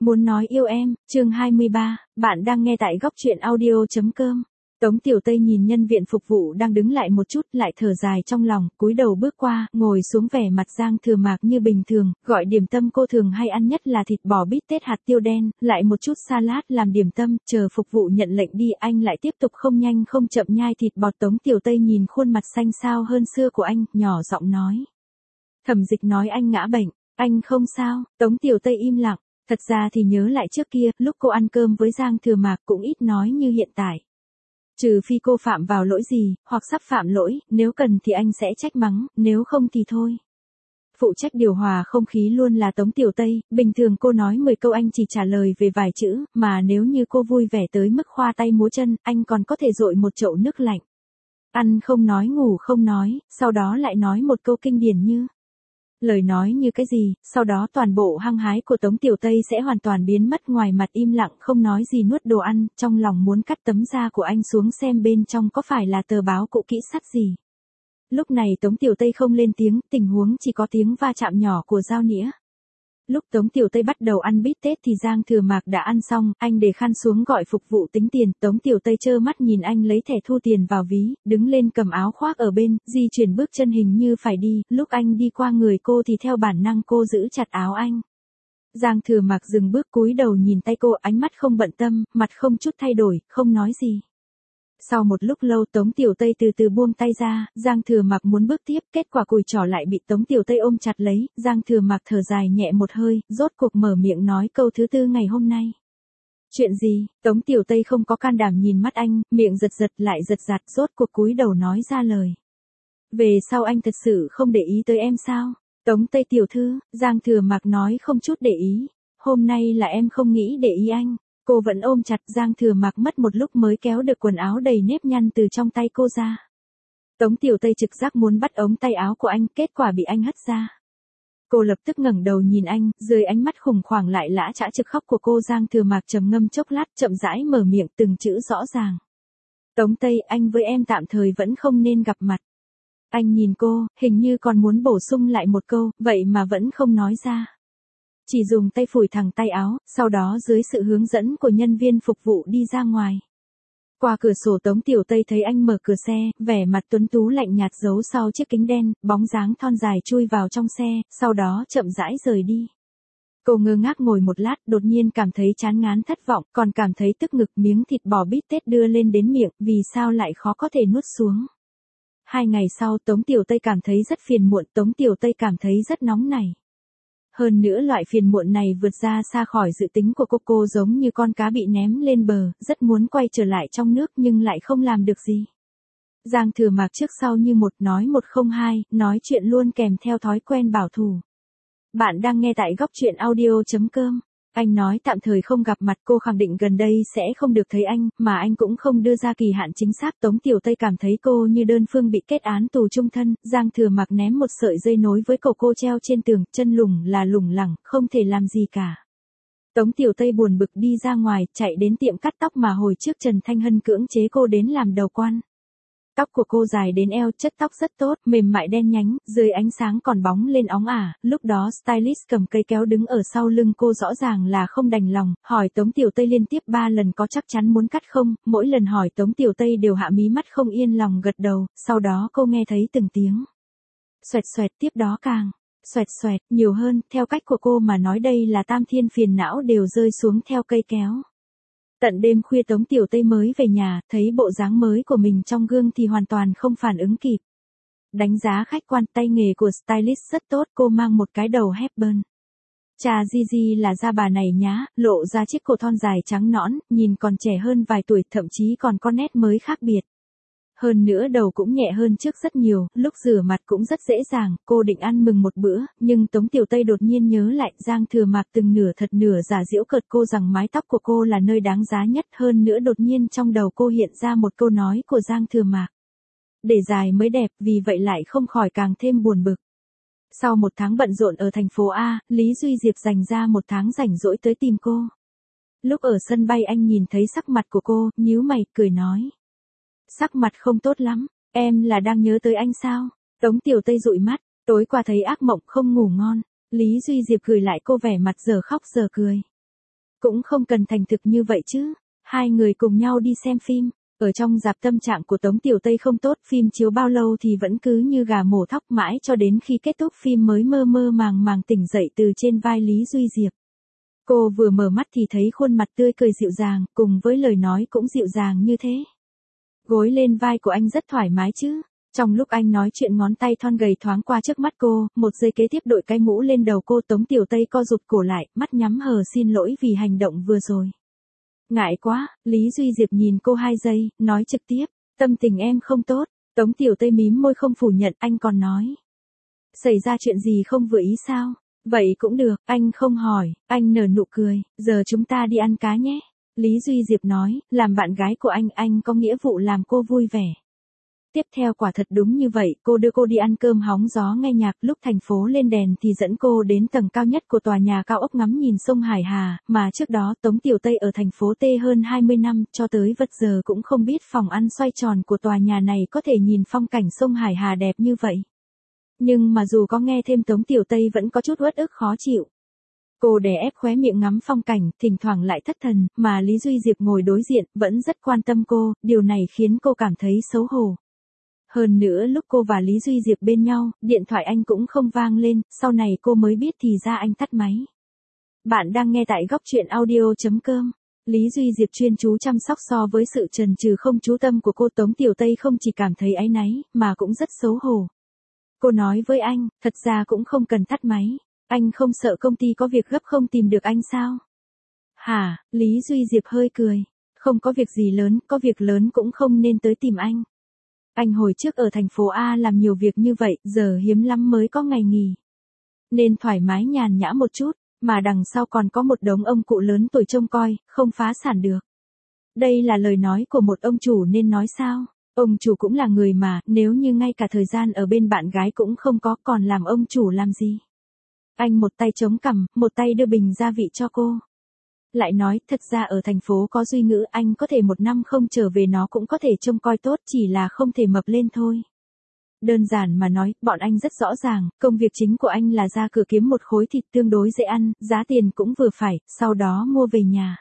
Muốn nói yêu em, chương 23, bạn đang nghe tại góc truyện audio.com. Tống Tiểu Tây nhìn nhân viên phục vụ đang đứng lại một chút, lại thở dài trong lòng, cúi đầu bước qua, ngồi xuống vẻ mặt Giang Thừa Mạc như bình thường, gọi điểm tâm cô thường hay ăn nhất là thịt bò bít tết hạt tiêu đen, lại một chút salad làm điểm tâm, chờ phục vụ nhận lệnh đi, anh lại tiếp tục không nhanh không chậm nhai thịt bò. Tống Tiểu Tây nhìn khuôn mặt xanh xao hơn xưa của anh, nhỏ giọng nói. Thẩm Dịch nói anh ngã bệnh, anh không sao. Tống Tiểu Tây im lặng. Thật ra thì nhớ lại trước kia, lúc cô ăn cơm với Giang Thừa Mạc cũng ít nói như hiện tại. Trừ phi cô phạm vào lỗi gì, hoặc sắp phạm lỗi, nếu cần thì anh sẽ trách mắng, nếu không thì thôi. Phụ trách điều hòa không khí luôn là Tống Tiểu Tây, bình thường cô nói 10 câu anh chỉ trả lời về vài chữ, mà nếu như cô vui vẻ tới mức khoa tay múa chân, anh còn có thể dội một chậu nước lạnh. Ăn không nói ngủ không nói, sau đó lại nói một câu kinh điển như. Lời nói như cái gì, sau đó toàn bộ hăng hái của Tống Tiểu Tây sẽ hoàn toàn biến mất, ngoài mặt im lặng không nói gì nuốt đồ ăn, trong lòng muốn cắt tấm da của anh xuống xem bên trong có phải là tờ báo cũ kỹ sắt gì. Lúc này Tống Tiểu Tây không lên tiếng, tình huống chỉ có tiếng va chạm nhỏ của dao nĩa. Lúc Tống Tiểu Tây bắt đầu ăn bít tết thì Giang Thừa Mạc đã ăn xong, anh để khăn xuống gọi phục vụ tính tiền, Tống Tiểu Tây trơ mắt nhìn anh lấy thẻ thu tiền vào ví, đứng lên cầm áo khoác ở bên, di chuyển bước chân hình như phải đi, lúc anh đi qua người cô thì theo bản năng cô giữ chặt áo anh. Giang Thừa Mạc dừng bước cúi đầu nhìn tay cô, ánh mắt không bận tâm, mặt không chút thay đổi, không nói gì. Sau một lúc lâu Tống Tiểu Tây từ từ buông tay ra, Giang Thừa Mạc muốn bước tiếp, kết quả cùi trỏ lại bị Tống Tiểu Tây ôm chặt lấy, Giang Thừa Mạc thở dài nhẹ một hơi, rốt cuộc mở miệng nói câu thứ tư ngày hôm nay. Chuyện gì? Tống Tiểu Tây không có can đảm nhìn mắt anh, miệng giật giật lại giật giật, rốt cuộc cúi đầu nói ra lời. Về sau anh thật sự không để ý tới em sao? Tống Tây tiểu thư, Giang Thừa Mạc nói không chút để ý. Hôm nay là em không nghĩ để ý anh. Cô vẫn ôm chặt, Giang Thừa Mạc mất một lúc mới kéo được quần áo đầy nếp nhăn từ trong tay cô ra. Tống Tiểu Tây trực giác muốn bắt ống tay áo của anh, kết quả bị anh hất ra. Cô lập tức ngẩng đầu nhìn anh, dưới ánh mắt khủng hoảng lại lã chã trực khóc của cô. Giang Thừa Mạc trầm ngâm chốc lát, chậm rãi mở miệng, từng chữ rõ ràng. Tống Tây, anh với em tạm thời vẫn không nên gặp mặt. Anh nhìn cô, hình như còn muốn bổ sung lại một câu, vậy mà vẫn không nói ra. Chỉ dùng tay phủi thẳng tay áo, sau đó dưới sự hướng dẫn của nhân viên phục vụ đi ra ngoài. Qua cửa sổ Tống Tiểu Tây thấy anh mở cửa xe, vẻ mặt tuấn tú lạnh nhạt giấu sau chiếc kính đen, bóng dáng thon dài chui vào trong xe, sau đó chậm rãi rời đi. Cô ngơ ngác ngồi một lát, đột nhiên cảm thấy chán ngán thất vọng, còn cảm thấy tức ngực, miếng thịt bò bít tết đưa lên đến miệng, vì sao lại khó có thể nuốt xuống. 2 ngày sau Tống Tiểu Tây cảm thấy rất phiền muộn, Tống Tiểu Tây cảm thấy rất nóng nảy. Hơn nữa loại phiền muộn này vượt ra xa khỏi dự tính của cô giống như con cá bị ném lên bờ, rất muốn quay trở lại trong nước nhưng lại không làm được gì. Giang Thừa Mạc trước sau như một, nói một không hai, nói chuyện luôn kèm theo thói quen bảo thủ. Bạn đang nghe tại góc truyện audio.com. Anh nói tạm thời không gặp mặt, cô khẳng định gần đây sẽ không được thấy anh, mà anh cũng không đưa ra kỳ hạn chính xác. Tống Tiểu Tây cảm thấy cô như đơn phương bị kết án tù chung thân. Giang Thừa Mạc ném một sợi dây nối với cổ cô treo trên tường, chân lủng là lủng lẳng, không thể làm gì cả. Tống Tiểu Tây buồn bực đi ra ngoài, chạy đến tiệm cắt tóc mà hồi trước Trần Thanh Hân cưỡng chế cô đến làm đầu quan. Tóc của cô dài đến eo, chất tóc rất tốt, mềm mại đen nhánh, dưới ánh sáng còn bóng lên óng ả, lúc đó stylist cầm cây kéo đứng ở sau lưng cô rõ ràng là không đành lòng, hỏi Tống Tiểu Tây liên tiếp 3 lần có chắc chắn muốn cắt không, mỗi lần hỏi Tống Tiểu Tây đều hạ mí mắt không yên lòng gật đầu, sau đó cô nghe thấy từng tiếng xoẹt xoẹt, tiếp đó càng xoẹt xoẹt, nhiều hơn, theo cách của cô mà nói đây là tam thiên phiền não đều rơi xuống theo cây kéo. Tận đêm khuya Tống Tiểu Tây mới về nhà, thấy bộ dáng mới của mình trong gương thì hoàn toàn không phản ứng kịp. Đánh giá khách quan, tay nghề của stylist rất tốt, cô mang một cái đầu Hepburn. Chà Gigi là da bà này nhá, lộ ra chiếc cổ thon dài trắng nõn, nhìn còn trẻ hơn vài tuổi, thậm chí còn có nét mới khác biệt. Hơn nữa đầu cũng nhẹ hơn trước rất nhiều, lúc rửa mặt cũng rất dễ dàng, cô định ăn mừng một bữa, nhưng Tống Tiểu Tây đột nhiên nhớ lại Giang Thừa Mạc từng nửa thật nửa giả giễu cợt cô rằng mái tóc của cô là nơi đáng giá nhất, hơn nữa đột nhiên trong đầu cô hiện ra một câu nói của Giang Thừa Mạc. Để dài mới đẹp, vì vậy lại không khỏi càng thêm buồn bực. Sau 1 tháng bận rộn ở thành phố A, Lý Duy Diệp dành ra 1 tháng rảnh rỗi tới tìm cô. Lúc ở sân bay anh nhìn thấy sắc mặt của cô, nhíu mày, cười nói. Sắc mặt không tốt lắm, em là đang nhớ tới anh sao? Tống Tiểu Tây dụi mắt, tối qua thấy ác mộng không ngủ ngon. Lý Duy Diệp gửi lại cô vẻ mặt giờ khóc giờ cười. Cũng không cần thành thực như vậy chứ. Hai người cùng nhau đi xem phim. Ở trong rạp tâm trạng của Tống Tiểu Tây không tốt, phim chiếu bao lâu thì vẫn cứ như gà mổ thóc, mãi cho đến khi kết thúc phim mới mơ mơ màng màng tỉnh dậy từ trên vai Lý Duy Diệp. Cô vừa mở mắt thì thấy khuôn mặt tươi cười dịu dàng, cùng với lời nói cũng dịu dàng như thế. Gối lên vai của anh rất thoải mái chứ. Trong lúc anh nói chuyện ngón tay thon gầy thoáng qua trước mắt cô, một giây kế tiếp đội cái mũ lên đầu cô. Tống Tiểu Tây co rụt cổ lại, mắt nhắm hờ xin lỗi vì hành động vừa rồi. Ngại quá, Lý Duy Diệp nhìn cô 2 giây, nói trực tiếp, tâm tình em không tốt. Tống Tiểu Tây mím môi không phủ nhận, anh còn nói. Xảy ra chuyện gì không vừa ý sao? Vậy cũng được, anh không hỏi, anh nở nụ cười, giờ chúng ta đi ăn cá nhé. Lý Duy Diệp nói, làm bạn gái của anh có nghĩa vụ làm cô vui vẻ. Tiếp theo quả thật đúng như vậy, cô đưa cô đi ăn cơm hóng gió nghe nhạc, lúc thành phố lên đèn thì dẫn cô đến tầng cao nhất của tòa nhà cao ốc ngắm nhìn sông Hải Hà, mà trước đó Tống Tiểu Tây ở thành phố T hơn 20 năm, cho tới vất giờ cũng không biết phòng ăn xoay tròn của tòa nhà này có thể nhìn phong cảnh sông Hải Hà đẹp như vậy. Nhưng mà dù có nghe thêm Tống Tiểu Tây vẫn có chút uất ức khó chịu. Cô đè ép khóe miệng ngắm phong cảnh, thỉnh thoảng lại thất thần, mà Lý Duy Diệp ngồi đối diện, vẫn rất quan tâm cô, điều này khiến cô cảm thấy xấu hổ. Hơn nữa lúc cô và Lý Duy Diệp bên nhau, điện thoại anh cũng không vang lên, sau này cô mới biết thì ra anh tắt máy. Bạn đang nghe tại góc truyện audio.com. Lý Duy Diệp chuyên chú chăm sóc so với sự chần chừ không chú tâm của cô. Tống Tiểu Tây không chỉ cảm thấy áy náy, mà cũng rất xấu hổ. Cô nói với anh, thật ra cũng không cần tắt máy. Anh không sợ công ty có việc gấp không tìm được anh sao? Hả, Lý Duy Diệp hơi cười. Không có việc gì lớn, có việc lớn cũng không nên tới tìm anh. Anh hồi trước ở thành phố A làm nhiều việc như vậy, giờ hiếm lắm mới có ngày nghỉ. Nên thoải mái nhàn nhã một chút, mà đằng sau còn có một đống ông cụ lớn tuổi trông coi, không phá sản được. Đây là lời nói của một ông chủ nên nói sao? Ông chủ cũng là người mà, nếu như ngay cả thời gian ở bên bạn gái cũng không có, còn làm ông chủ làm gì? Anh một tay chống cằm, một tay đưa bình gia vị cho cô. Lại nói, thật ra ở thành phố có Duy Ngữ, anh có thể 1 năm không trở về nó cũng có thể trông coi tốt, chỉ là không thể mập lên thôi. Đơn giản mà nói, bọn anh rất rõ ràng, công việc chính của anh là ra cửa kiếm một khối thịt tương đối dễ ăn, giá tiền cũng vừa phải, sau đó mua về nhà.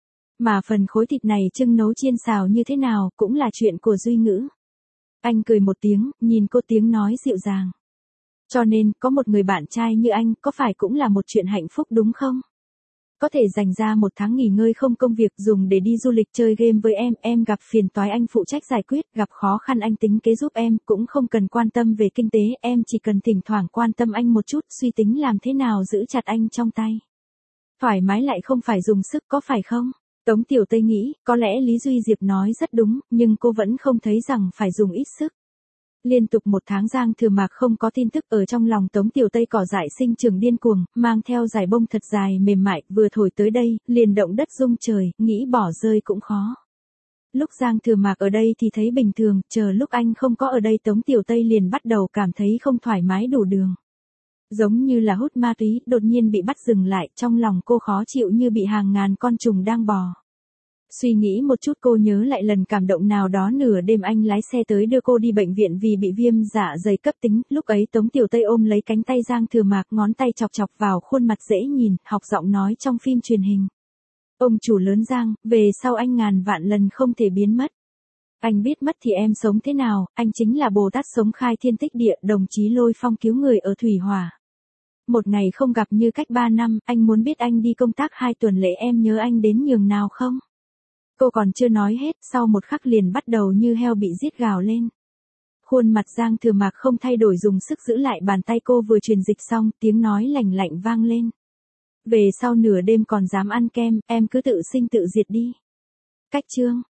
Mà phần khối thịt này trưng nấu chiên xào như thế nào, cũng là chuyện của Duy Ngữ. Anh cười một tiếng, nhìn cô tiếng nói dịu dàng. Cho nên, có một người bạn trai như anh, có phải cũng là một chuyện hạnh phúc đúng không? Có thể dành ra 1 tháng nghỉ ngơi không công việc dùng để đi du lịch chơi game với em gặp phiền toái anh phụ trách giải quyết, gặp khó khăn anh tính kế giúp em, cũng không cần quan tâm về kinh tế, em chỉ cần thỉnh thoảng quan tâm anh một chút, suy tính làm thế nào giữ chặt anh trong tay. Thoải mái lại không phải dùng sức, có phải không? Tống Tiểu Tây nghĩ, có lẽ Lý Duy Diệp nói rất đúng, nhưng cô vẫn không thấy rằng phải dùng ít sức. Liên tục 1 tháng Giang Thừa Mạc không có tin tức, ở trong lòng Tống Tiểu Tây cỏ dại sinh trưởng điên cuồng, mang theo dải bông thật dài mềm mại, vừa thổi tới đây, liền động đất rung trời, nghĩ bỏ rơi cũng khó. Lúc Giang Thừa Mạc ở đây thì thấy bình thường, chờ lúc anh không có ở đây Tống Tiểu Tây liền bắt đầu cảm thấy không thoải mái đủ đường. Giống như là hút ma túy, đột nhiên bị bắt dừng lại, trong lòng cô khó chịu như bị hàng ngàn con trùng đang bò. Suy nghĩ một chút cô nhớ lại lần cảm động nào đó nửa đêm anh lái xe tới đưa cô đi bệnh viện vì bị viêm dạ dày cấp tính, lúc ấy Tống Tiểu Tây ôm lấy cánh tay Giang Thừa Mạc, ngón tay chọc chọc vào khuôn mặt dễ nhìn, học giọng nói trong phim truyền hình. Ông chủ lớn Giang, về sau anh ngàn vạn lần không thể biến mất. Anh biết mất thì em sống thế nào, anh chính là Bồ Tát sống khai thiên tích địa, đồng chí Lôi Phong cứu người ở Thủy Hỏa. Một ngày không gặp như cách 3 năm, anh muốn biết anh đi công tác 2 tuần lễ em nhớ anh đến nhường nào không? Cô còn chưa nói hết, sau một khắc liền bắt đầu như heo bị giết gào lên. Khuôn mặt Giang Thừa Mạc không thay đổi, dùng sức giữ lại bàn tay cô vừa truyền dịch xong, tiếng nói lành lạnh vang lên. Về sau nửa đêm còn dám ăn kem, em cứ tự sinh tự diệt đi. Cách chương.